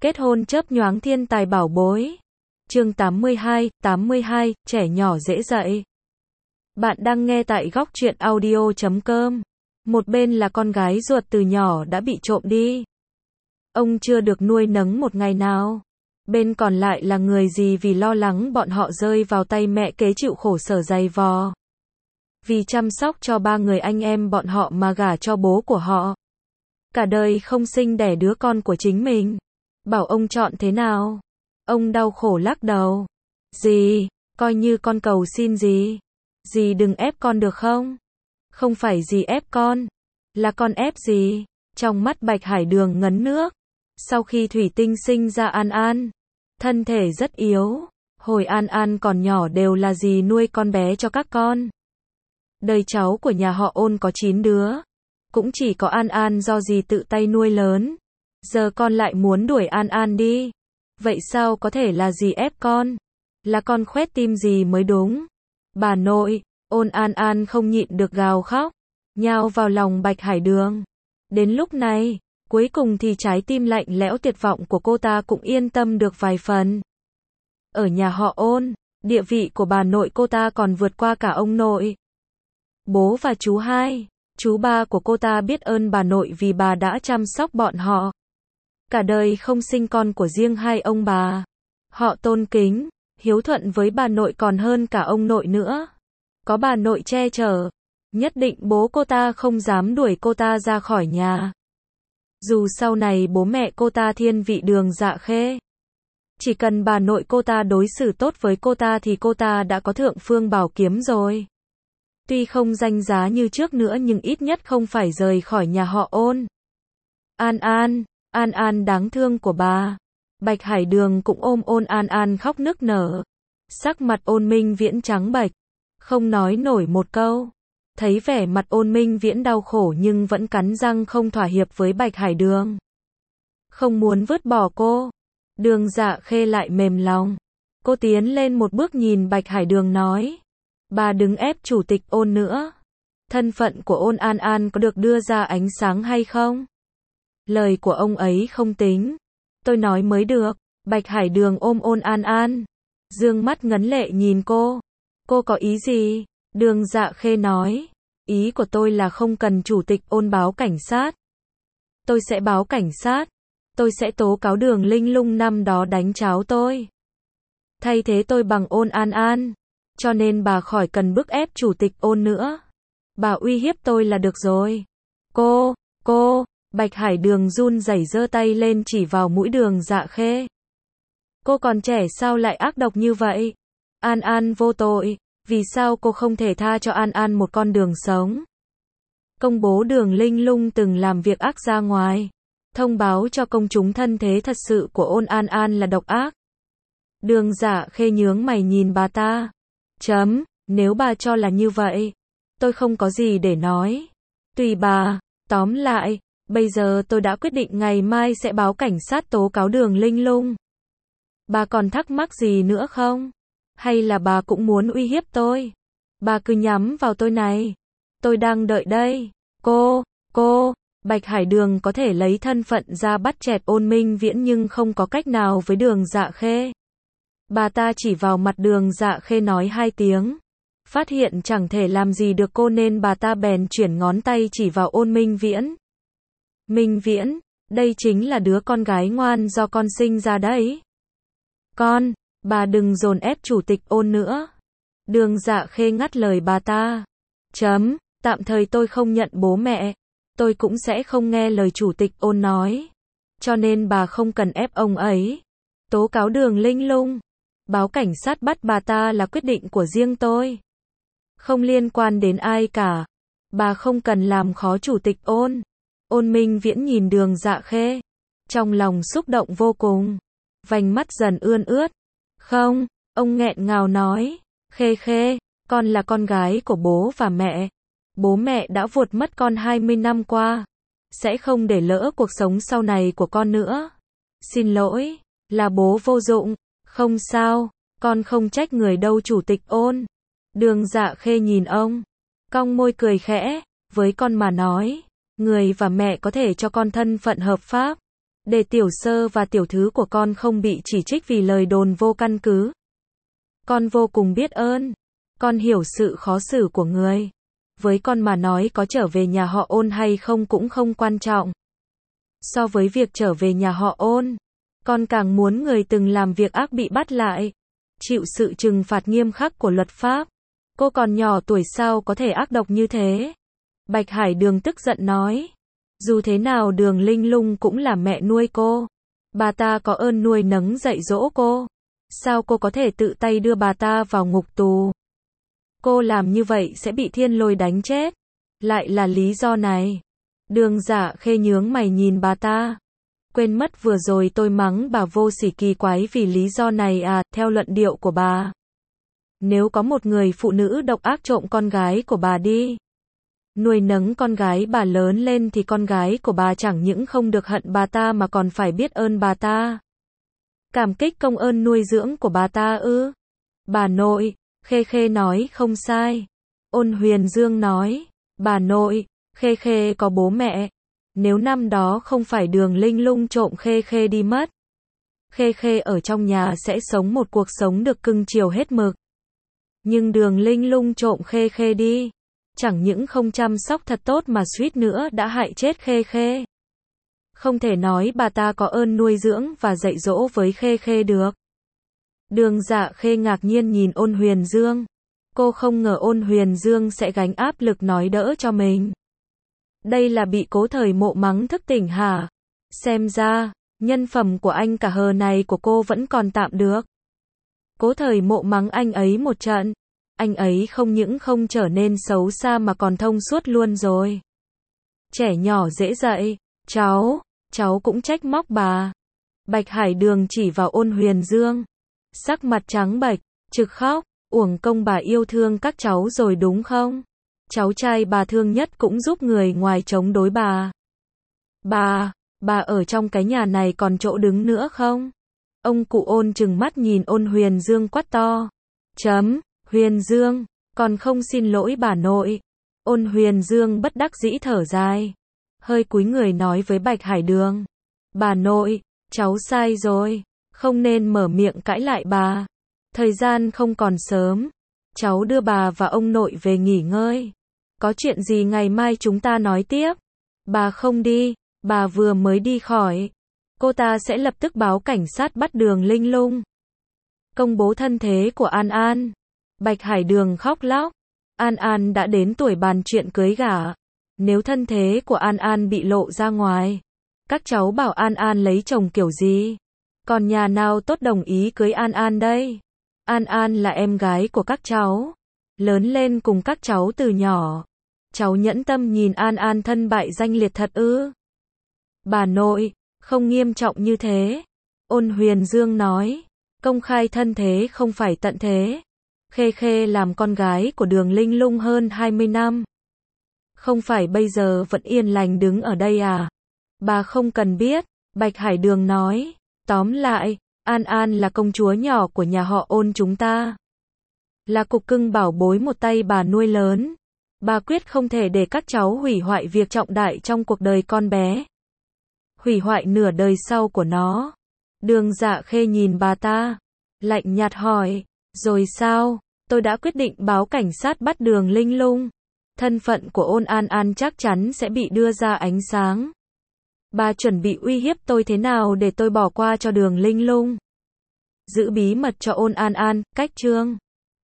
Kết hôn chớp nhoáng thiên tài bảo bối. Chương 82, trẻ nhỏ dễ dạy. Bạn đang nghe tại góc truyện audio.com. Một bên là con gái ruột từ nhỏ đã bị trộm đi. Ông chưa được nuôi nấng một ngày nào. Bên còn lại là người gì vì lo lắng bọn họ rơi vào tay mẹ kế chịu khổ sở dày vò. Vì chăm sóc cho ba người anh em bọn họ mà gả cho bố của họ. Cả đời không sinh đẻ đứa con của chính mình. Bảo ông chọn thế nào? Ông đau khổ lắc đầu. Dì, coi như con cầu xin dì. Dì đừng ép con được không? Không phải dì ép con, là con ép dì. Trong mắt Bạch Hải Đường ngấn nước. Sau khi Thủy Tinh sinh ra An An, thân thể rất yếu. Hồi An An còn nhỏ đều là dì nuôi con bé cho các con. Đời cháu của nhà họ Ôn có 9 đứa. Cũng chỉ có An An do dì tự tay nuôi lớn. Giờ con lại muốn đuổi An An đi. Vậy sao có thể là dì ép con? Là con khoét tim dì mới đúng. Bà nội, Ôn An An không nhịn được gào khóc, nhào vào lòng Bạch Hải Đường. Đến lúc này, cuối cùng thì trái tim lạnh lẽo tuyệt vọng của cô ta cũng yên tâm được vài phần. Ở nhà họ Ôn, địa vị của bà nội cô ta còn vượt qua cả ông nội. Bố và chú hai, chú ba của cô ta biết ơn bà nội vì bà đã chăm sóc bọn họ. Cả đời không sinh con của riêng hai ông bà. Họ tôn kính, hiếu thuận với bà nội còn hơn cả ông nội nữa. Có bà nội che chở, nhất định bố cô ta không dám đuổi cô ta ra khỏi nhà. Dù sau này bố mẹ cô ta thiên vị Đường Dạ Khê. Chỉ cần bà nội cô ta đối xử tốt với cô ta thì cô ta đã có thượng phương bảo kiếm rồi. Tuy không danh giá như trước nữa nhưng ít nhất không phải rời khỏi nhà họ Ôn. An An, An An đáng thương của bà. Bạch Hải Đường cũng ôm Ôn An An khóc nức nở. Sắc mặt Ôn Minh Viễn trắng bệch, không nói nổi một câu. Thấy vẻ mặt Ôn Minh Viễn đau khổ nhưng vẫn cắn răng không thỏa hiệp với Bạch Hải Đường. Không muốn vứt bỏ cô. Đường Dạ Khê lại mềm lòng. Cô tiến lên một bước nhìn Bạch Hải Đường nói. Bà đừng ép chủ tịch Ôn nữa. Thân phận của Ôn An An có được đưa ra ánh sáng hay không? Lời của ông ấy không tính. Tôi nói mới được. Bạch Hải Đường ôm Ôn An An. Dương mắt ngấn lệ nhìn cô. Cô có ý gì? Đường Dạ Khê nói. Ý của tôi là không cần chủ tịch Ôn báo cảnh sát. Tôi sẽ báo cảnh sát. Tôi sẽ tố cáo Đường Linh Lung năm đó đánh cháu tôi. Thay thế tôi bằng Ôn An An. Cho nên bà khỏi cần bức ép chủ tịch Ôn nữa. Bà uy hiếp tôi là được rồi. Cô, Bạch Hải Đường run rẩy giơ tay lên chỉ vào mũi Đường Dạ Khê. Cô còn trẻ sao lại ác độc như vậy? An An vô tội, vì sao cô không thể tha cho An An một con đường sống? Công bố Đường Linh Lung từng làm việc ác ra ngoài. Thông báo cho công chúng thân thế thật sự của Ôn An An là độc ác. Đường Dạ Khê nhướng mày nhìn bà ta. Nếu bà cho là như vậy, tôi không có gì để nói. Tùy bà, tóm lại, bây giờ tôi đã quyết định ngày mai sẽ báo cảnh sát tố cáo Đường Linh Lung. Bà còn thắc mắc gì nữa không? Hay là bà cũng muốn uy hiếp tôi? Bà cứ nhắm vào tôi này. Tôi đang đợi đây. Cô, Bạch Hải Đường có thể lấy thân phận ra bắt chẹt Ôn Minh Viễn nhưng không có cách nào với Đường Dạ Khê. Bà ta chỉ vào mặt Đường Dạ Khê nói 2 tiếng. Phát hiện chẳng thể làm gì được cô nên bà ta bèn chuyển ngón tay chỉ vào Ôn Minh Viễn. Minh Viễn, đây chính là đứa con gái ngoan do con sinh ra đấy. Bà đừng dồn ép chủ tịch Ôn nữa. Đường Dạ Khê ngắt lời bà ta. Tạm thời tôi không nhận bố mẹ. Tôi cũng sẽ không nghe lời chủ tịch Ôn nói. Cho nên bà không cần ép ông ấy. Tố cáo Đường Linh Lung. Báo cảnh sát bắt bà ta là quyết định của riêng tôi. Không liên quan đến ai cả. Bà không cần làm khó chủ tịch Ôn. Ôn Minh Viễn nhìn Đường Dạ Khê. Trong lòng xúc động vô cùng. Vành mắt dần ươn ướt. Không, ông nghẹn ngào nói. Khê, con là con gái của bố và mẹ. Bố mẹ đã vuột mất con 20 năm qua. Sẽ không để lỡ cuộc sống sau này của con nữa. Xin lỗi, là bố vô dụng. Không sao, con không trách người đâu chủ tịch Ôn. Đường Dạ Khê nhìn ông. Cong môi cười khẽ. Với con mà nói, người và mẹ có thể cho con thân phận hợp pháp. để tiểu sơ và tiểu thứ của con không bị chỉ trích vì lời đồn vô căn cứ. Con vô cùng biết ơn. Con hiểu sự khó xử của người. Với con mà nói có trở về nhà họ Ôn hay không cũng không quan trọng. So với việc trở về nhà họ Ôn, con càng muốn người từng làm việc ác bị bắt lại, chịu sự trừng phạt nghiêm khắc của luật pháp. Cô còn nhỏ tuổi sao có thể ác độc như thế? Bạch Hải Đường tức giận nói. Dù thế nào Đường Linh Lung cũng là mẹ nuôi cô. Bà ta có ơn nuôi nấng dạy dỗ cô. Sao cô có thể tự tay đưa bà ta vào ngục tù? Cô làm như vậy sẽ bị Thiên Lôi đánh chết. Lại là lý do này. Đường Dạ Khê nhướng mày nhìn bà ta. Quên mất vừa rồi tôi mắng bà vô sỉ kỳ quái vì lý do này à, theo luận điệu của bà. Nếu có một người phụ nữ độc ác trộm con gái của bà đi, nuôi nấng con gái bà lớn lên thì con gái của bà chẳng những không được hận bà ta mà còn phải biết ơn bà ta. Cảm kích công ơn nuôi dưỡng của bà ta ư? Bà nội, Khê Khê nói không sai. Ôn Huyền Dương nói, bà nội, Khê Khê có bố mẹ. Nếu năm đó không phải Đường Linh Lung trộm Khê Khê đi mất, Khê Khê ở trong nhà sẽ sống một cuộc sống được cưng chiều hết mực. Nhưng Đường Linh Lung trộm Khê Khê đi, chẳng những không chăm sóc thật tốt mà suýt nữa đã hại chết Khê Khê. Không thể nói bà ta có ơn nuôi dưỡng và dạy dỗ với Khê Khê được. Đường Dạ Khê ngạc nhiên nhìn Ôn Huyền Dương. Cô không ngờ Ôn Huyền Dương sẽ gánh áp lực nói đỡ cho mình. Đây là bị Cố Thời Mộ mắng thức tỉnh hả? Xem ra, nhân phẩm của anh cả hờ này của cô vẫn còn tạm được. Cố Thời Mộ mắng anh ấy một trận. Anh ấy không những không trở nên xấu xa mà còn thông suốt luôn rồi. Trẻ nhỏ dễ dạy. Cháu cũng trách móc bà. Bạch Hải Đường chỉ vào Ôn Huyền Dương. Sắc mặt trắng bệch, trực khóc, uổng công bà yêu thương các cháu rồi đúng không? Cháu trai bà thương nhất cũng giúp người ngoài chống đối bà. Bà ở trong cái nhà này còn chỗ đứng nữa không? Ông cụ Ôn trừng mắt nhìn Ôn Huyền Dương quát to. Huyền Dương, còn không xin lỗi bà nội. Ôn Huyền Dương bất đắc dĩ thở dài. Hơi cúi người nói với Bạch Hải Đường. Bà nội, cháu sai rồi. Không nên mở miệng cãi lại bà. Thời gian không còn sớm. Cháu đưa bà và ông nội về nghỉ ngơi. Có chuyện gì ngày mai chúng ta nói tiếp. Bà không đi. Bà vừa mới đi khỏi. Cô ta sẽ lập tức báo cảnh sát bắt Đường Linh Lung. Công bố thân thế của An An. Bạch Hải Đường khóc lóc. An An đã đến tuổi bàn chuyện cưới gả. Nếu thân thế của An An bị lộ ra ngoài, các cháu bảo An An lấy chồng kiểu gì? Còn nhà nào tốt đồng ý cưới An An đây? An An là em gái của các cháu. Lớn lên cùng các cháu từ nhỏ. Cháu nhẫn tâm nhìn An An thân bại danh liệt thật ư? Bà nội, không nghiêm trọng như thế. Ôn Huyền Dương nói. Công khai thân thế không phải tận thế. Khê Khê làm con gái của Đường Linh Lung hơn 20 năm. Không phải bây giờ vẫn yên lành đứng ở đây à? Bà không cần biết. Bạch Hải Đường nói. Tóm lại, An An là công chúa nhỏ của nhà họ Ôn chúng ta. Là cục cưng bảo bối một tay bà nuôi lớn. Bà quyết không thể để các cháu hủy hoại việc trọng đại trong cuộc đời con bé. Hủy hoại nửa đời sau của nó. Đường Dạ Khê nhìn bà ta. Lạnh nhạt hỏi. Rồi sao? Tôi đã quyết định báo cảnh sát bắt Đường Linh Lung. Thân phận của Ôn An An chắc chắn sẽ bị đưa ra ánh sáng. Bà chuẩn bị uy hiếp tôi thế nào để tôi bỏ qua cho Đường Linh Lung? Giữ bí mật cho Ôn An An, cách chương.